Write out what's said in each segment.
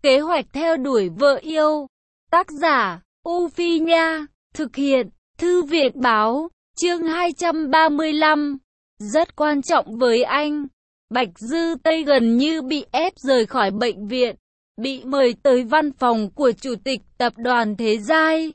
Kế hoạch theo đuổi vợ yêu. Tác giả, U Phi Nha. Thực hiện, Thư viện Báo. Chương 235. Rất quan trọng với anh. Bạch Dư Tây gần như bị ép rời khỏi bệnh viện, bị mời tới văn phòng của Chủ tịch Tập đoàn Thế Giai.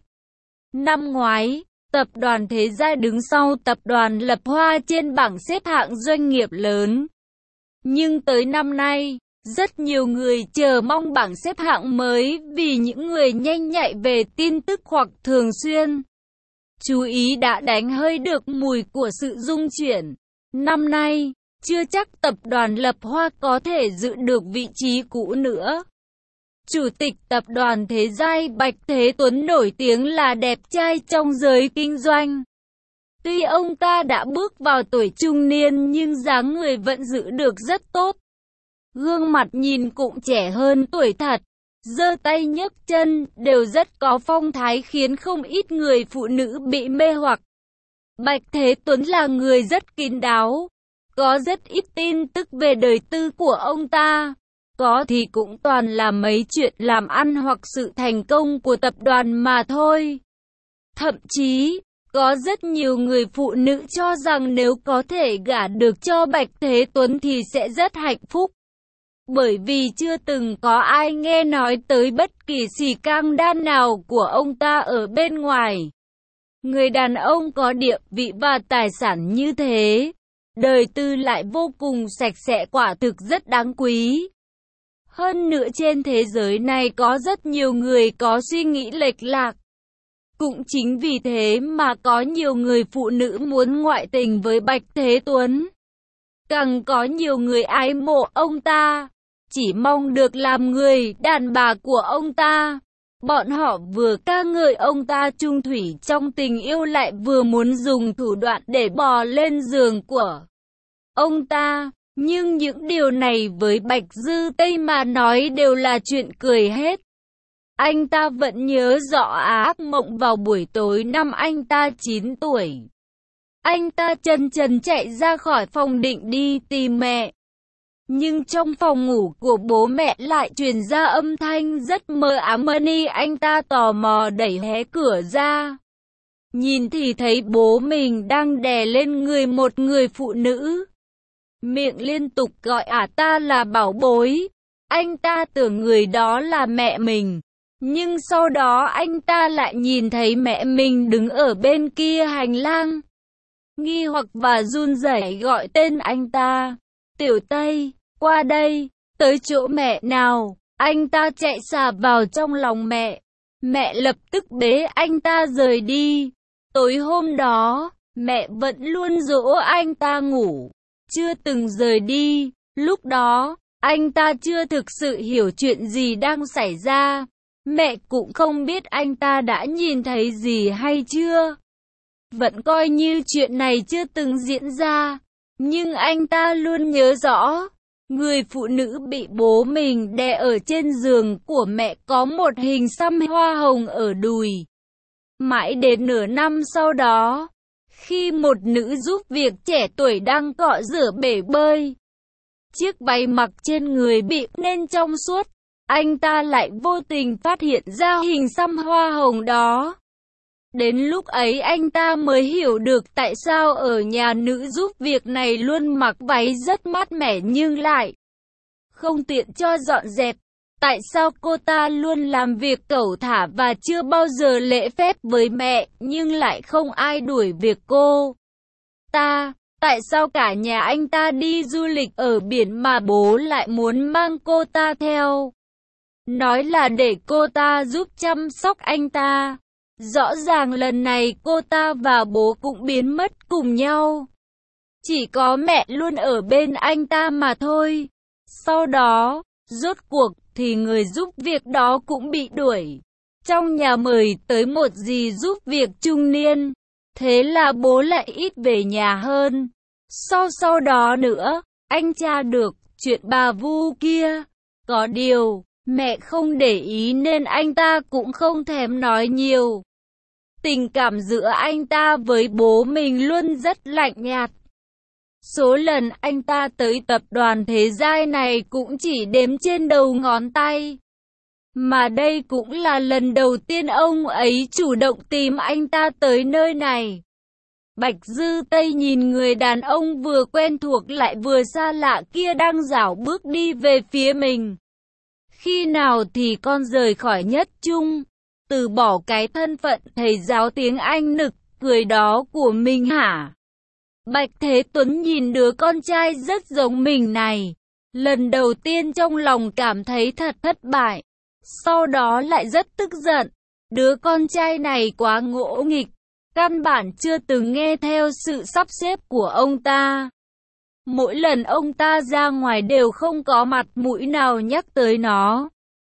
Năm ngoái, Tập đoàn Thế Giai đứng sau Tập đoàn Lập Hoa trên bảng xếp hạng doanh nghiệp lớn. Nhưng tới năm nay, rất nhiều người chờ mong bảng xếp hạng mới vì những người nhanh nhạy về tin tức hoặc thường xuyên chú ý đã đánh hơi được mùi của sự rung chuyển. Năm nay, chưa chắc Tập đoàn Lập Hoa có thể giữ được vị trí cũ nữa. Chủ tịch Tập đoàn Thế Giai Bạch Thế Tuấn nổi tiếng là đẹp trai trong giới kinh doanh. Tuy ông ta đã bước vào tuổi trung niên nhưng dáng người vẫn giữ được rất tốt. Gương mặt nhìn cũng trẻ hơn tuổi thật, giơ tay nhấc chân đều rất có phong thái khiến không ít người phụ nữ bị mê hoặc. Bạch Thế Tuấn là người rất kín đáo, có rất ít tin tức về đời tư của ông ta. Có thì cũng toàn là mấy chuyện làm ăn hoặc sự thành công của tập đoàn mà thôi. Thậm chí, có rất nhiều người phụ nữ cho rằng nếu có thể gả được cho Bạch Thế Tuấn thì sẽ rất hạnh phúc. Bởi vì chưa từng có ai nghe nói tới bất kỳ xì cang đan nào của ông ta ở bên ngoài. Người đàn ông có địa vị và tài sản như thế, đời tư lại vô cùng sạch sẽ, quả thực rất đáng quý. Hơn nữa trên thế giới này có rất nhiều người có suy nghĩ lệch lạc. Cũng chính vì thế mà có nhiều người phụ nữ muốn ngoại tình với Bạch Thế Tuấn. Càng có nhiều người ái mộ ông ta, chỉ mong được làm người đàn bà của ông ta. Bọn họ vừa ca ngợi ông ta trung thủy trong tình yêu lại vừa muốn dùng thủ đoạn để bò lên giường của ông ta. Nhưng những điều này với Bạch Dư Tây mà nói đều là chuyện cười hết. Anh ta vẫn nhớ rõ ác mộng vào buổi tối năm anh ta 9 tuổi. Anh ta chân trần chạy ra khỏi phòng định đi tìm mẹ. Nhưng trong phòng ngủ của bố mẹ lại truyền ra âm thanh rất mờ ám. Anh ta tò mò đẩy hé cửa ra. Nhìn thì thấy bố mình đang đè lên người một người phụ nữ. Miệng liên tục gọi ta là bảo bối. Anh ta tưởng người đó là mẹ mình. Nhưng sau đó anh ta lại nhìn thấy mẹ mình đứng ở bên kia hành lang. Nghi hoặc và run rẩy gọi tên anh ta. Tiểu Tây, qua đây, tới chỗ mẹ nào. Anh ta chạy xà vào trong lòng mẹ. Mẹ lập tức bế anh ta rời đi. Tối hôm đó, mẹ vẫn luôn dỗ anh ta ngủ, chưa từng rời đi. Lúc đó, anh ta chưa thực sự hiểu chuyện gì đang xảy ra. Mẹ cũng không biết anh ta đã nhìn thấy gì hay chưa. Vẫn coi như chuyện này chưa từng diễn ra. Nhưng anh ta luôn nhớ rõ, người phụ nữ bị bố mình đè ở trên giường của mẹ có một hình xăm hoa hồng ở đùi. Mãi đến nửa năm sau đó, khi một nữ giúp việc trẻ tuổi đang cọ rửa bể bơi, chiếc váy mặc trên người bị nên trong suốt, anh ta lại vô tình phát hiện ra hình xăm hoa hồng đó. Đến lúc ấy anh ta mới hiểu được tại sao ở nhà nữ giúp việc này luôn mặc váy rất mát mẻ nhưng lại không tiện cho dọn dẹp. Tại sao cô ta luôn làm việc cẩu thả và chưa bao giờ lễ phép với mẹ, nhưng lại không ai đuổi việc cô ta. Tại sao cả nhà anh ta đi du lịch ở biển mà bố lại muốn mang cô ta theo? Nói là để cô ta giúp chăm sóc anh ta. Rõ ràng lần này cô ta và bố cũng biến mất cùng nhau. Chỉ có mẹ luôn ở bên anh ta mà thôi. Sau đó, rốt cuộc thì người giúp việc đó cũng bị đuổi. Trong nhà mời tới một dì giúp việc trung niên. Thế là bố lại ít về nhà hơn. Sau đó nữa, anh tra được chuyện bà Vu kia. Có điều, mẹ không để ý nên anh ta cũng không thèm nói nhiều. Tình cảm giữa anh ta với bố mình luôn rất lạnh nhạt. Số lần anh ta tới tập đoàn Thế Giai này cũng chỉ đếm trên đầu ngón tay. Mà đây cũng là lần đầu tiên ông ấy chủ động tìm anh ta tới nơi này. Bạch Dư Tây nhìn người đàn ông vừa quen thuộc lại vừa xa lạ kia đang rảo bước đi về phía mình. Khi nào thì con rời khỏi Nhất Trung, từ bỏ cái thân phận thầy giáo tiếng Anh nực cười đó của mình hả? Bạch Thế Tuấn nhìn đứa con trai rất giống mình này, lần đầu tiên trong lòng cảm thấy thật thất bại, sau đó lại rất tức giận. Đứa con trai này quá ngỗ nghịch, căn bản chưa từng nghe theo sự sắp xếp của ông ta. Mỗi lần ông ta ra ngoài đều không có mặt mũi nào nhắc tới nó.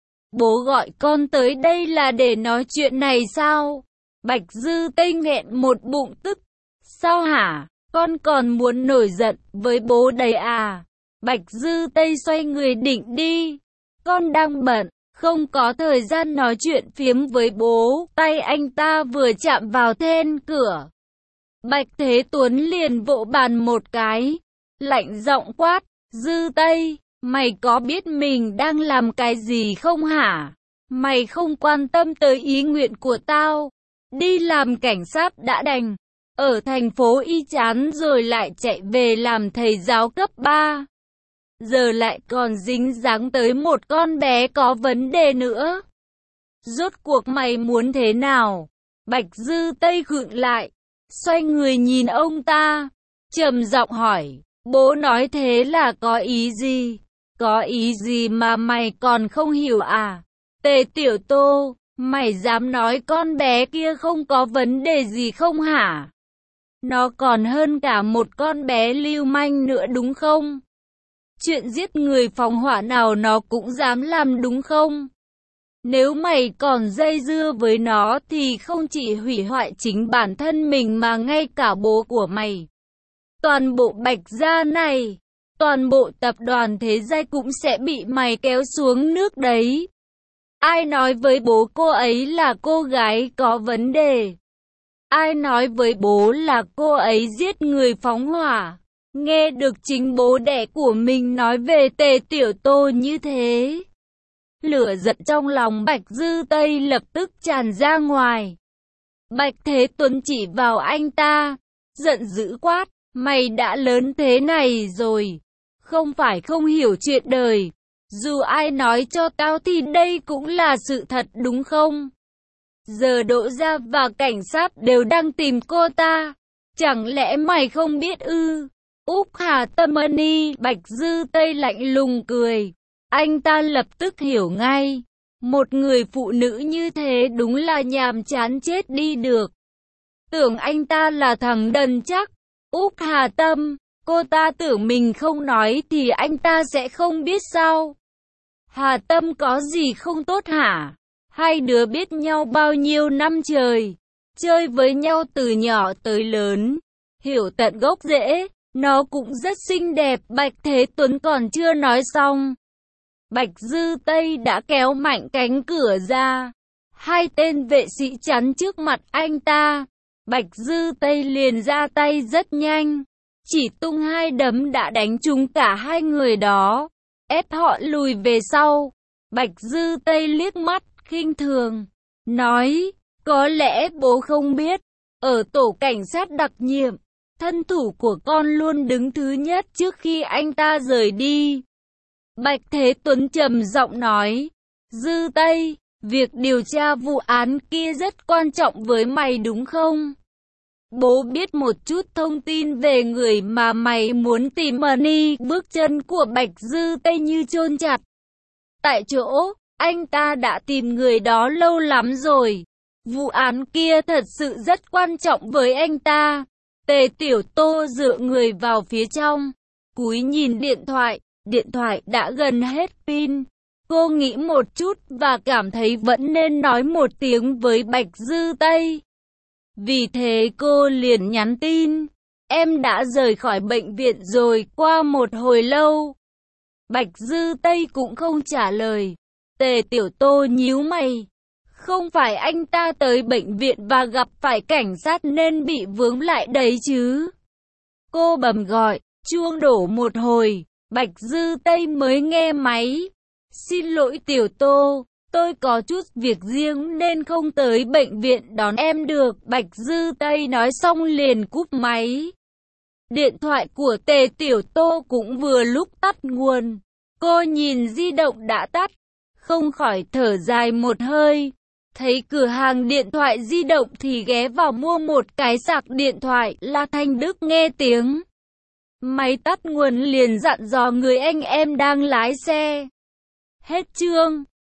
Bố gọi con tới đây là để nói chuyện này sao? Bạch Dư Tây nghẹn một bụng tức. Sao hả? Con còn muốn nổi giận với bố đấy à? Bạch Dư Tây xoay người định đi. Con đang bận, không có thời gian nói chuyện phiếm với bố. Tay anh ta vừa chạm vào then cửa, Bạch Thế Tuấn liền vỗ bàn một cái, lạnh giọng quát, Dư Tây, mày có biết mình đang làm cái gì không hả? Mày không quan tâm tới ý nguyện của tao, đi làm cảnh sát đã đành, ở thành phố y chán rồi lại chạy về làm thầy giáo cấp 3. Giờ lại còn dính dáng tới một con bé có vấn đề nữa. Rốt cuộc mày muốn thế nào? Bạch Dư Tây khựng lại, xoay người nhìn ông ta, trầm giọng hỏi, bố nói thế là có ý gì? Có ý gì mà mày còn không hiểu à? Tề Tiểu Tô, mày dám nói con bé kia không có vấn đề gì không hả? Nó còn hơn cả một con bé lưu manh nữa đúng không? Chuyện giết người phóng hỏa nào nó cũng dám làm đúng không? Nếu mày còn dây dưa với nó thì không chỉ hủy hoại chính bản thân mình mà ngay cả bố của mày. Toàn bộ Bạch gia này, toàn bộ tập đoàn Thế Giai cũng sẽ bị mày kéo xuống nước đấy. Ai nói với bố cô ấy là cô gái có vấn đề? Ai nói với bố là cô ấy giết người phóng hỏa? Nghe được chính bố đẻ của mình nói về Tề Tiểu Tô như thế, lửa giận trong lòng Bạch Dư Tây lập tức tràn ra ngoài. Bạch Thế Tuấn chỉ vào anh ta, giận dữ quát, mày đã lớn thế này rồi, không phải không hiểu chuyện đời. Dù ai nói cho tao thì đây cũng là sự thật đúng không? Giờ Đỗ Gia và cảnh sát đều đang tìm cô ta, chẳng lẽ mày không biết ư? Úc Hà Tâm Ni, Bạch Dư Tây lạnh lùng cười. Anh ta lập tức hiểu ngay, một người phụ nữ như thế đúng là nhàm chán chết đi được. Tưởng anh ta là thằng đần chắc. Úc Hà Tâm, cô ta tưởng mình không nói thì anh ta sẽ không biết sao? Hà Tâm có gì không tốt hả? Hai đứa biết nhau bao nhiêu năm trời, chơi với nhau từ nhỏ tới lớn, hiểu tận gốc rễ, nó cũng rất xinh đẹp. Bạch Thế Tuấn còn chưa nói xong, Bạch Dư Tây đã kéo mạnh cánh cửa ra. Hai tên vệ sĩ chắn trước mặt anh ta. Bạch Dư Tây liền ra tay rất nhanh, chỉ tung hai đấm đã đánh trúng cả hai người đó, ép họ lùi về sau. Bạch Dư Tây liếc mắt khinh thường, nói, có lẽ bố không biết, ở tổ cảnh sát đặc nhiệm, thân thủ của con luôn đứng thứ nhất trước khi anh ta rời đi. Bạch Thế Tuấn trầm giọng nói, Dư Tây, việc điều tra vụ án kia rất quan trọng với mày đúng không? Bố biết một chút thông tin về người mà mày muốn tìm Money. Bước chân của Bạch Dư Tây như chôn chặt. Tại chỗ, anh ta đã tìm người đó lâu lắm rồi. Vụ án kia thật sự rất quan trọng với anh ta. Tề Tiểu Tô dựa người vào phía trong, cúi nhìn điện thoại đã gần hết pin. Cô nghĩ một chút và cảm thấy vẫn nên nói một tiếng với Bạch Dư Tây. Vì thế cô liền nhắn tin, em đã rời khỏi bệnh viện rồi. Qua một hồi lâu, Bạch Dư Tây cũng không trả lời. Tề Tiểu Tô nhíu mày, không phải anh ta tới bệnh viện và gặp phải cảnh sát nên bị vướng lại đấy chứ? Cô bấm gọi, chuông đổ một hồi, Bạch Dư Tây mới nghe máy. Xin lỗi Tiểu Tô, Tôi có chút việc riêng nên không tới bệnh viện đón em được. Bạch Dư Tây nói xong liền cúp máy. Điện thoại của Tề Tiểu Tô cũng vừa lúc tắt nguồn. Cô nhìn di động đã tắt, không khỏi thở dài một hơi. Thấy cửa hàng điện thoại di động thì ghé vào mua một cái sạc điện thoại. La Thanh Đức nghe tiếng máy tắt nguồn liền dặn dò người anh em đang lái xe. Hết chương.